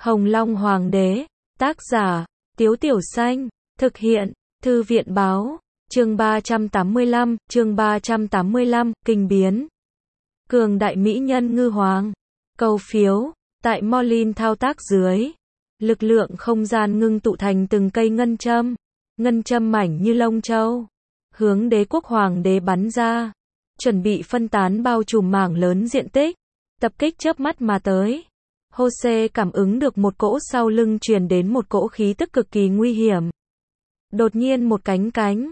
Hồng Long Hoàng đế, tác giả, Tiếu Tiểu Xanh, thực hiện, Thư viện Báo, chương 385, kinh biến. Cường đại mỹ nhân ngư hoàng, cầu phiếu, tại Molin thao tác dưới. Lực lượng không gian ngưng tụ thành từng cây ngân châm mảnh như lông châu. Hướng đế quốc hoàng đế bắn ra, chuẩn bị phân tán bao trùm mảng lớn diện tích, tập kích chớp mắt mà tới. Jose cảm ứng được một cỗ sau lưng truyền đến một cỗ khí tức cực kỳ nguy hiểm. Đột nhiên một cánh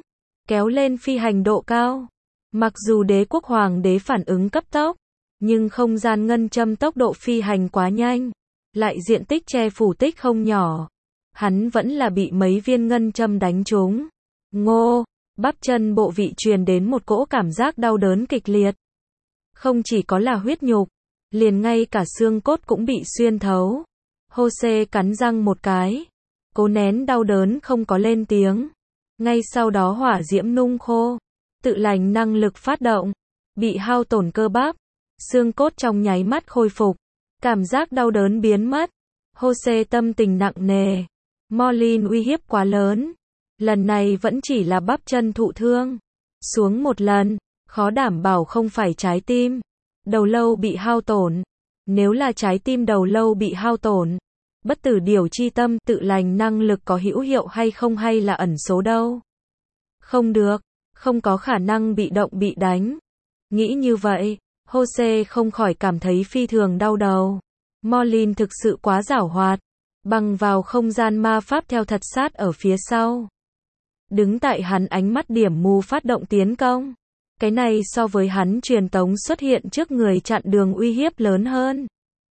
kéo lên phi hành độ cao. Mặc dù đế quốc hoàng đế phản ứng cấp tốc, nhưng không gian ngân châm tốc độ phi hành quá nhanh, lại diện tích che phủ tích không nhỏ. Hắn vẫn là bị mấy viên ngân châm đánh trúng. Ngô, bắp chân bộ vị truyền đến một cỗ cảm giác đau đớn kịch liệt. Không chỉ có là huyết nhục, liền ngay cả xương cốt cũng bị xuyên thấu. Jose cắn răng một cái, cố nén đau đớn không có lên tiếng. Ngay sau đó hỏa diễm nung khô, tự lành năng lực phát động, bị hao tổn cơ bắp, xương cốt trong nháy mắt khôi phục, cảm giác đau đớn biến mất. Jose tâm tình nặng nề, Molin uy hiếp quá lớn, lần này vẫn chỉ là bắp chân thụ thương, xuống một lần, khó đảm bảo không phải trái tim, đầu lâu bị hao tổn. Nếu là trái tim đầu lâu bị hao tổn, bất tử điều chi tâm tự lành năng lực có hữu hiệu hay không hay là ẩn số đâu. Không được, không có khả năng bị động bị đánh. Nghĩ như vậy, Jose không khỏi cảm thấy phi thường đau đầu. Molin thực sự quá giảo hoạt, bằng vào không gian ma pháp theo thật sát ở phía sau. Đứng tại hắn ánh mắt điểm mù phát động tiến công. Cái này so với hắn truyền tống xuất hiện trước người chặn đường uy hiếp lớn hơn.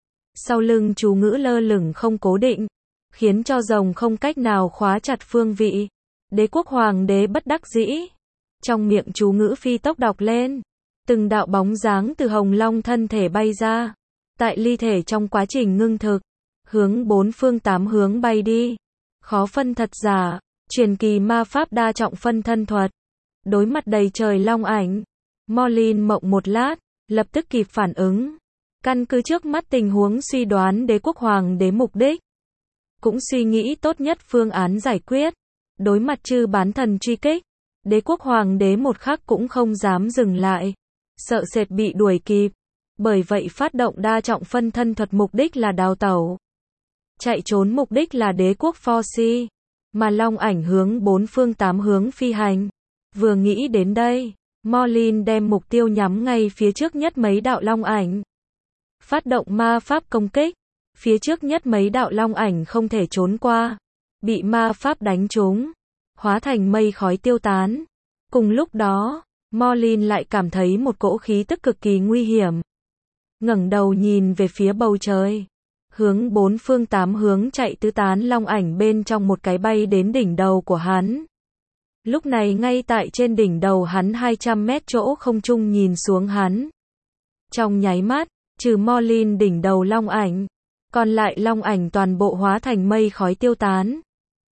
Sau lưng chú ngữ lơ lửng không cố định, khiến cho rồng không cách nào khóa chặt phương vị. Đế quốc hoàng đế bất đắc dĩ. Trong miệng chú ngữ phi tốc đọc lên. Từng đạo bóng dáng từ Hồng Long thân thể bay ra. Tại ly thể trong quá trình ngưng thực, hướng bốn phương tám hướng bay đi. Khó phân thật giả, truyền kỳ ma pháp đa trọng phân thân thuật. Đối mặt đầy trời long ảnh, Molin mộng một lát, lập tức kịp phản ứng. Căn cứ trước mắt tình huống suy đoán đế quốc hoàng đế mục đích. Cũng suy nghĩ tốt nhất phương án giải quyết. Đối mặt chư bán thần truy kích, đế quốc hoàng đế một khắc cũng không dám dừng lại. Sợ sệt bị đuổi kịp. Bởi vậy phát động đa trọng phân thân thuật mục đích là đào tẩu. Chạy trốn mục đích là đế quốc Forci. Mà long ảnh hướng bốn phương tám hướng phi hành. Vừa nghĩ đến đây, Molin đem mục tiêu nhắm ngay phía trước nhất mấy đạo long ảnh. Phát động ma pháp công kích. Phía trước nhất mấy đạo long ảnh không thể trốn qua. Bị ma pháp đánh trúng. Hóa thành mây khói tiêu tán. Cùng lúc đó, Molin lại cảm thấy một cỗ khí tức cực kỳ nguy hiểm. Ngẩng đầu nhìn về phía bầu trời. Hướng bốn phương tám hướng chạy tứ tán long ảnh bên trong một cái bay đến đỉnh đầu của hắn. Lúc này ngay tại trên đỉnh đầu hắn 200 mét chỗ không trung nhìn xuống hắn. Trong nháy mắt, trừ Molin đỉnh đầu long ảnh, còn lại long ảnh toàn bộ hóa thành mây khói tiêu tán.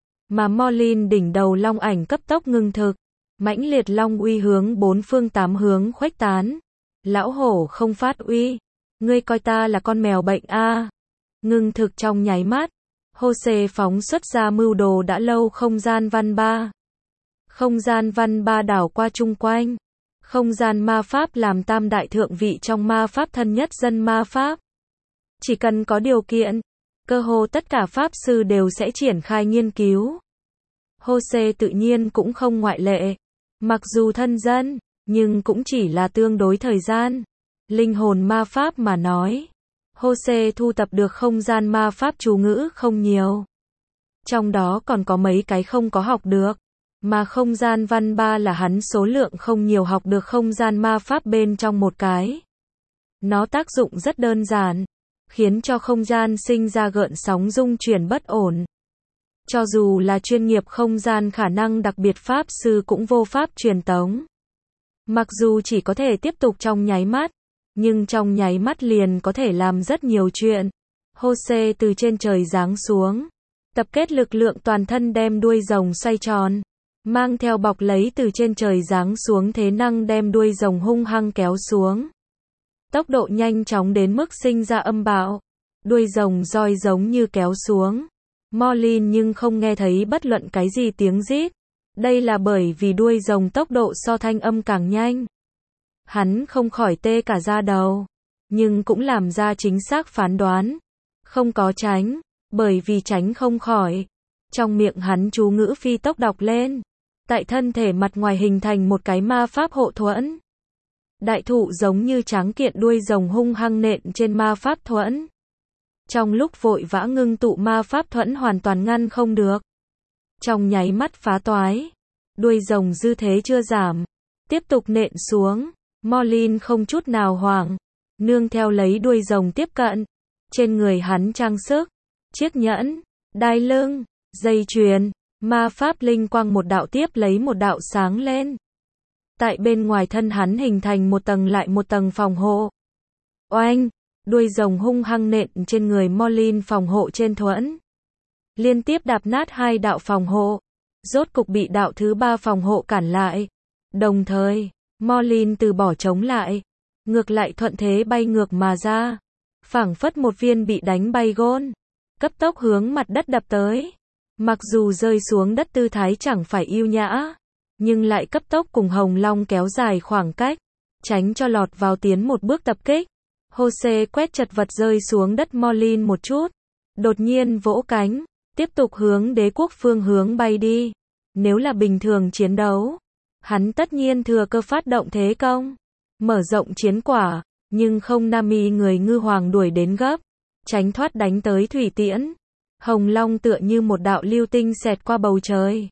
Mà Molin đỉnh đầu long ảnh cấp tốc ngưng thực, mãnh liệt long uy hướng bốn phương tám hướng khuếch tán. Lão hổ không phát uy, ngươi coi ta là con mèo bệnh a? Ngưng thực trong nháy mắt, Jose phóng xuất ra mưu đồ đã lâu không gian văn ba. Không gian văn ba đảo qua chung quanh. Không gian ma pháp làm tam đại thượng vị trong ma pháp thân nhất dân ma pháp. Chỉ cần có điều kiện, cơ hồ tất cả pháp sư đều sẽ triển khai nghiên cứu. Jose tự nhiên cũng không ngoại lệ. Mặc dù thân dân, nhưng cũng chỉ là tương đối thời gian. Linh hồn ma pháp mà nói. Jose thu tập được không gian ma pháp chú ngữ không nhiều. Trong đó còn có mấy cái không có học được. Mà không gian văn ba là hắn số lượng không nhiều học được không gian ma pháp bên trong một cái. Nó tác dụng rất đơn giản, khiến cho không gian sinh ra gợn sóng rung chuyển bất ổn. Cho dù là chuyên nghiệp không gian khả năng đặc biệt pháp sư cũng vô pháp truyền tống. Mặc dù chỉ có thể tiếp tục trong nháy mắt, nhưng trong nháy mắt liền có thể làm rất nhiều chuyện. Jose từ trên trời giáng xuống, tập kết lực lượng toàn thân đem đuôi rồng xoay tròn. Mang theo bọc lấy từ trên trời giáng xuống thế năng đem đuôi rồng hung hăng kéo xuống. Tốc độ nhanh chóng đến mức sinh ra âm bạo. đuôi rồng roi giống như kéo xuống. Morlin nhưng không nghe thấy bất luận cái gì tiếng rít. Đây là bởi vì đuôi rồng tốc độ so thanh âm càng nhanh. Hắn không khỏi tê cả da đầu, nhưng cũng làm ra chính xác phán đoán. Không có tránh, bởi vì tránh không khỏi. Trong miệng hắn chú ngữ phi tốc đọc lên. Tại thân thể mặt ngoài hình thành một cái ma pháp hộ thuẫn. Đại thụ giống như tráng kiện đuôi rồng hung hăng nện trên ma pháp thuẫn. Trong lúc vội vã ngưng tụ ma pháp thuẫn hoàn toàn ngăn không được. Trong nháy mắt phá toái. Đuôi rồng dư thế chưa giảm. Tiếp tục nện xuống. Morlin không chút nào hoảng. Nương theo lấy đuôi rồng tiếp cận. Trên người hắn trang sức, chiếc nhẫn, đai lưng, dây chuyền, ma pháp linh quang một đạo tiếp lấy một đạo sáng lên. Tại bên ngoài thân hắn hình thành một tầng lại một tầng phòng hộ. Oanh! Đuôi rồng hung hăng nện trên người Morlin phòng hộ trên thuẫn. Liên tiếp đạp nát 2 đạo phòng hộ. Rốt cục bị đạo thứ 3 phòng hộ cản lại. Đồng thời, Morlin từ bỏ chống lại. Ngược lại thuận thế bay ngược mà ra. Phảng phất một viên bị đánh bay gôn. Cấp tốc hướng mặt đất đập tới. Mặc dù rơi xuống đất tư thái chẳng phải yêu nhã. Nhưng lại cấp tốc cùng Hồng Long kéo dài khoảng cách. Tránh cho lọt vào tiến một bước tập kích. Jose quét chật vật rơi xuống đất Morlin một chút. Đột nhiên vỗ cánh. Tiếp tục hướng đế quốc phương hướng bay đi. Nếu là bình thường chiến đấu. Hắn tất nhiên thừa cơ phát động thế công. Mở rộng chiến quả. Nhưng không Nami người ngư hoàng đuổi đến gấp. Tránh thoát đánh tới thủy tiễn. Hồng Long tựa như một đạo lưu tinh xẹt qua bầu trời.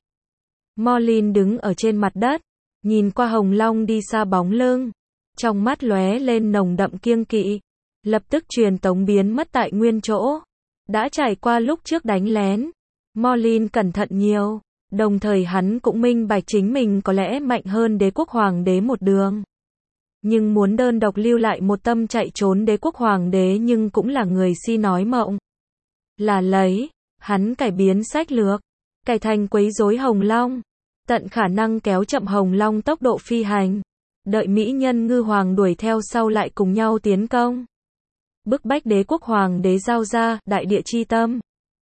Morlin đứng ở trên mặt đất. Nhìn qua Hồng Long đi xa bóng lưng. Trong mắt lóe lên nồng đậm kiêng kỵ. Lập tức truyền tống biến mất tại nguyên chỗ. Đã trải qua lúc trước đánh lén. Morlin cẩn thận nhiều. Đồng thời hắn cũng minh bạch chính mình có lẽ mạnh hơn đế quốc hoàng đế một đường. Nhưng muốn đơn độc lưu lại một tâm chạy trốn đế quốc hoàng đế nhưng cũng là người si nói mộng. Là lấy, hắn cải biến sách lược. Cải thành quấy rối Hồng Long. Tận khả năng kéo chậm Hồng Long tốc độ phi hành. Đợi mỹ nhân ngư hoàng đuổi theo sau lại cùng nhau tiến công. Bức bách đế quốc hoàng đế giao ra đại địa chi tâm.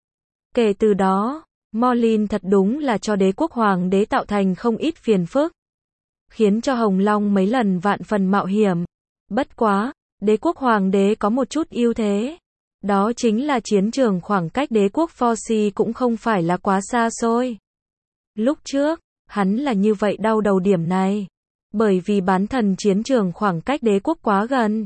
Kể từ đó, Morlin thật đúng là cho đế quốc hoàng đế tạo thành không ít phiền phức. Khiến cho Hồng Long mấy lần vạn phần mạo hiểm. Bất quá, đế quốc hoàng đế có một chút ưu thế. Đó chính là chiến trường khoảng cách đế quốc Forci cũng không phải là quá xa xôi. Lúc trước, hắn là như vậy đau đầu điểm này. Bởi vì bán thần chiến trường khoảng cách đế quốc quá gần.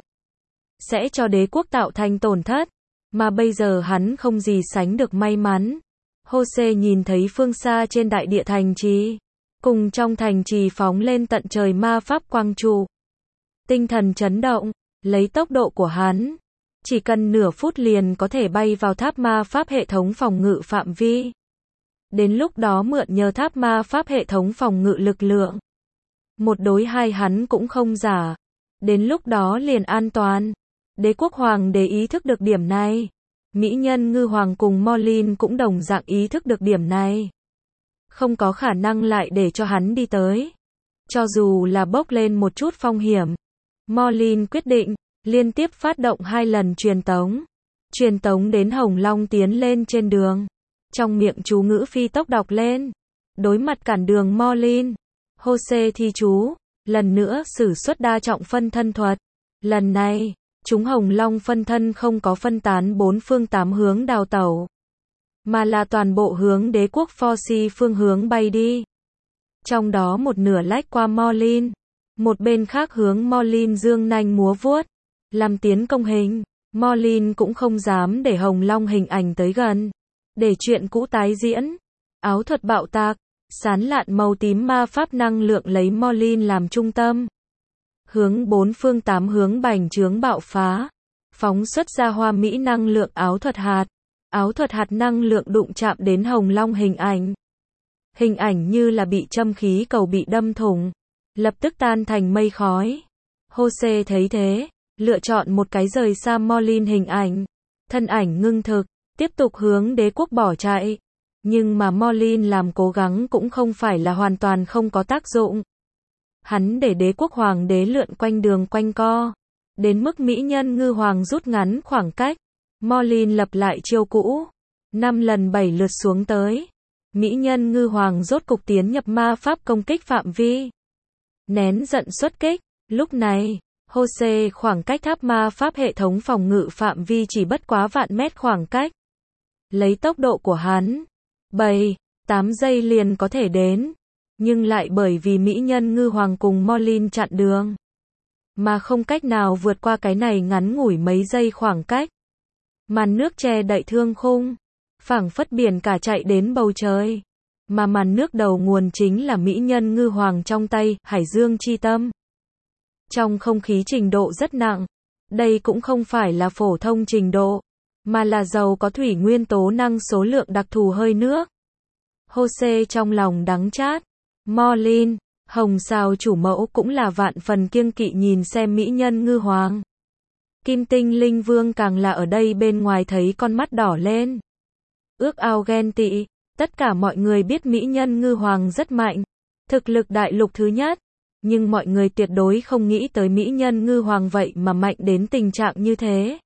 Sẽ cho đế quốc tạo thành tổn thất. Mà bây giờ hắn không gì sánh được may mắn. Jose nhìn thấy phương xa trên đại địa thành trì. Cùng trong thành trì phóng lên tận trời ma pháp quang trụ. Tinh thần chấn động, lấy tốc độ của hắn. Chỉ cần nửa phút liền có thể bay vào tháp ma pháp hệ thống phòng ngự phạm vi. Đến lúc đó mượn nhờ tháp ma pháp hệ thống phòng ngự lực lượng. 1 đối 2 hắn cũng không giả. Đến lúc đó liền an toàn. Đế quốc hoàng đế ý thức được điểm này. Mỹ nhân ngư hoàng cùng Morlin cũng đồng dạng ý thức được điểm này. Không có khả năng lại để cho hắn đi tới. Cho dù là bốc lên một chút phong hiểm. Morlin quyết định, liên tiếp phát động 2 lần truyền tống. Truyền tống đến Hồng Long tiến lên trên đường. Trong miệng chú ngữ phi tốc đọc lên. Đối mặt cản đường Morlin. Jose thi chú, lần nữa sử xuất đa trọng phân thân thuật. Lần này, chúng Hồng Long phân thân không có phân tán 4 phương 8 hướng đào tẩu. Mà là toàn bộ hướng đế quốc Forci phương hướng bay đi. Trong đó một nửa lách qua Morlin. Một bên khác hướng Morlin dương nanh múa vuốt. Làm tiến công hình. Morlin cũng không dám để Hồng Long hình ảnh tới gần. Để chuyện cũ tái diễn. Áo thuật bạo tạc. Sán lạn màu tím ma pháp năng lượng lấy Morlin làm trung tâm. Hướng 4 phương 8 hướng bành trướng bạo phá. Phóng xuất ra hoa mỹ năng lượng áo thuật hạt. Áo thuật hạt năng lượng đụng chạm đến Hồng Long hình ảnh. Hình ảnh như là bị châm khí cầu bị đâm thủng. Lập tức tan thành mây khói. Jose thấy thế. Lựa chọn một cái rời xa Morlin hình ảnh. Thân ảnh ngưng thực. Tiếp tục hướng đế quốc bỏ chạy. Nhưng mà Morlin làm cố gắng cũng không phải là hoàn toàn không có tác dụng. Hắn để đế quốc hoàng đế lượn quanh đường quanh co. Đến mức mỹ nhân ngư hoàng rút ngắn khoảng cách. Morlin lập lại chiêu cũ. 5 lần 7 lượt xuống tới. Mỹ nhân ngư hoàng rốt cục tiến nhập ma pháp công kích phạm vi. Nén giận xuất kích. Lúc này, Jose khoảng cách tháp ma pháp hệ thống phòng ngự phạm vi chỉ bất quá vạn mét khoảng cách. Lấy tốc độ của hắn, 7-8 giây liền có thể đến. Nhưng lại bởi vì mỹ nhân ngư hoàng cùng Morlin chặn đường, mà không cách nào vượt qua cái này ngắn ngủi mấy giây khoảng cách. Màn nước che đậy thương khung, phảng phất biển cả chạy đến bầu trời. Mà màn nước đầu nguồn chính là mỹ nhân ngư hoàng trong tay, Hải Dương chi tâm. Trong không khí trình độ rất nặng. Đây cũng không phải là phổ thông trình độ, mà là giàu có thủy nguyên tố năng số lượng đặc thù hơi nước. Jose trong lòng đắng chát. Morlin, hồng sao chủ mẫu cũng là vạn phần kiêng kỵ nhìn xem mỹ nhân ngư hoàng. Kim tinh linh vương càng là ở đây bên ngoài thấy con mắt đỏ lên. Ước ao ghen tị. Tất cả mọi người biết mỹ nhân ngư hoàng rất mạnh, thực lực đại lục thứ nhất. Nhưng mọi người tuyệt đối không nghĩ tới mỹ nhân ngư hoàng vậy mà mạnh đến tình trạng như thế.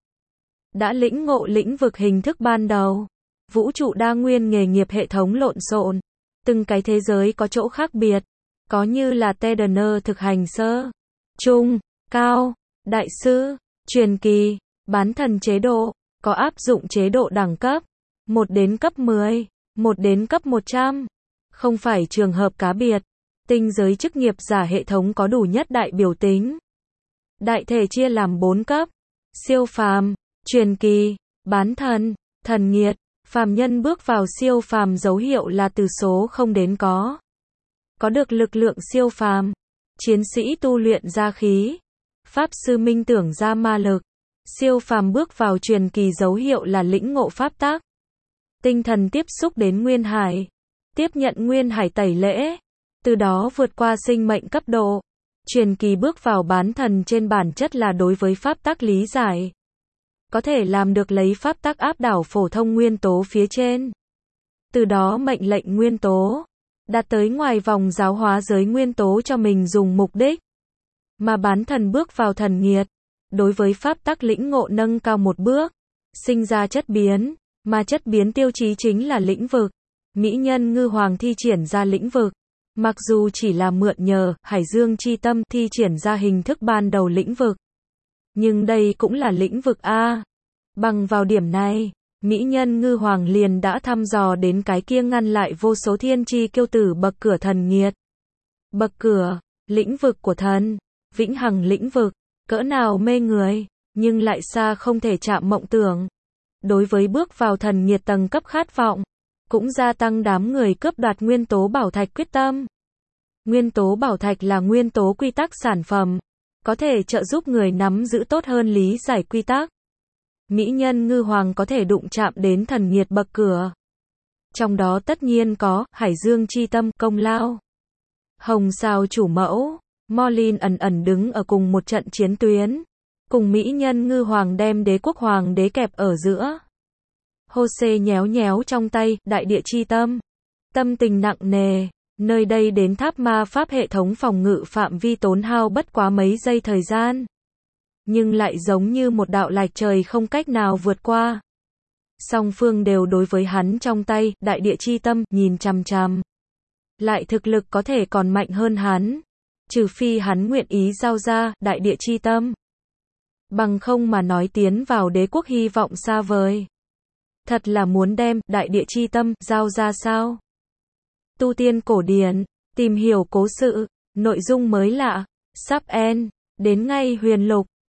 Đã lĩnh ngộ lĩnh vực hình thức ban đầu. Vũ trụ đa nguyên nghề nghiệp hệ thống lộn xộn. Từng cái thế giới có chỗ khác biệt. Có như là Tedener thực hành sơ, trung, cao, đại sư, truyền kỳ, bán thần chế độ. Có áp dụng chế độ đẳng cấp 1 đến cấp 10, 1 đến cấp 100. Không phải trường hợp cá biệt. Tinh giới chức nghiệp giả hệ thống có đủ nhất đại biểu tính. Đại thể chia làm 4 cấp. Siêu phàm, truyền kỳ, bán thần, thần nghiệt. Phàm nhân bước vào siêu phàm dấu hiệu là từ số không đến có. Có được lực lượng siêu phàm. Chiến sĩ tu luyện ra khí. Pháp sư minh tưởng ra ma lực. Siêu phàm bước vào truyền kỳ dấu hiệu là lĩnh ngộ pháp tắc. Tinh thần tiếp xúc đến nguyên hải. Tiếp nhận nguyên hải tẩy lễ. Từ đó vượt qua sinh mệnh cấp độ. Truyền kỳ bước vào bán thần trên bản chất là đối với pháp tắc lý giải. Có thể làm được lấy pháp tắc áp đảo phổ thông nguyên tố phía trên. Từ đó mệnh lệnh nguyên tố. Đạt tới ngoài vòng giáo hóa giới nguyên tố cho mình dùng mục đích. Mà bán thần bước vào thần nghiệt. Đối với pháp tắc lĩnh ngộ nâng cao một bước. Sinh ra chất biến. Mà chất biến tiêu chí chính là lĩnh vực. Mỹ nhân ngư hoàng thi triển ra lĩnh vực. Mặc dù chỉ là mượn nhờ Hải Dương chi tâm thi triển ra hình thức ban đầu lĩnh vực. Nhưng đây cũng là lĩnh vực A. Bằng vào điểm này, mỹ nhân ngư hoàng liền đã thăm dò đến cái kia ngăn lại vô số thiên chi kiêu tử bậc cửa thần nghiệt. Bậc cửa, lĩnh vực của thần, vĩnh hằng lĩnh vực, cỡ nào mê người, nhưng lại xa không thể chạm mộng tưởng. Đối với bước vào thần nghiệt tầng cấp khát vọng, cũng gia tăng đám người cướp đoạt nguyên tố bảo thạch quyết tâm. Nguyên tố bảo thạch là nguyên tố quy tắc sản phẩm, có thể trợ giúp người nắm giữ tốt hơn lý giải quy tắc. Mỹ nhân ngư hoàng có thể đụng chạm đến thần nghiệt bậc cửa. Trong đó tất nhiên có Hải Dương chi tâm công lao. Hồng sao chủ mẫu, Morlin ẩn ẩn đứng ở cùng một trận chiến tuyến. Cùng mỹ nhân ngư hoàng đem đế quốc hoàng đế kẹp ở giữa. Jose nhéo nhéo trong tay, đại địa chi tâm. Tâm tình nặng nề, nơi đây đến tháp ma pháp hệ thống phòng ngự phạm vi tốn hao bất quá mấy giây thời gian. Nhưng lại giống như một đạo lạch trời không cách nào vượt qua. Song phương đều đối với hắn trong tay, đại địa chi tâm, nhìn chằm chằm. Lại thực lực có thể còn mạnh hơn hắn. Trừ phi hắn nguyện ý giao ra, đại địa chi tâm. Bằng không mà nói tiến vào đế quốc hy vọng xa vời. Thật là muốn đem, đại địa chi tâm, giao ra sao? Tu tiên cổ điển, tìm hiểu cố sự, nội dung mới lạ, sắp end, đến ngay huyền lục.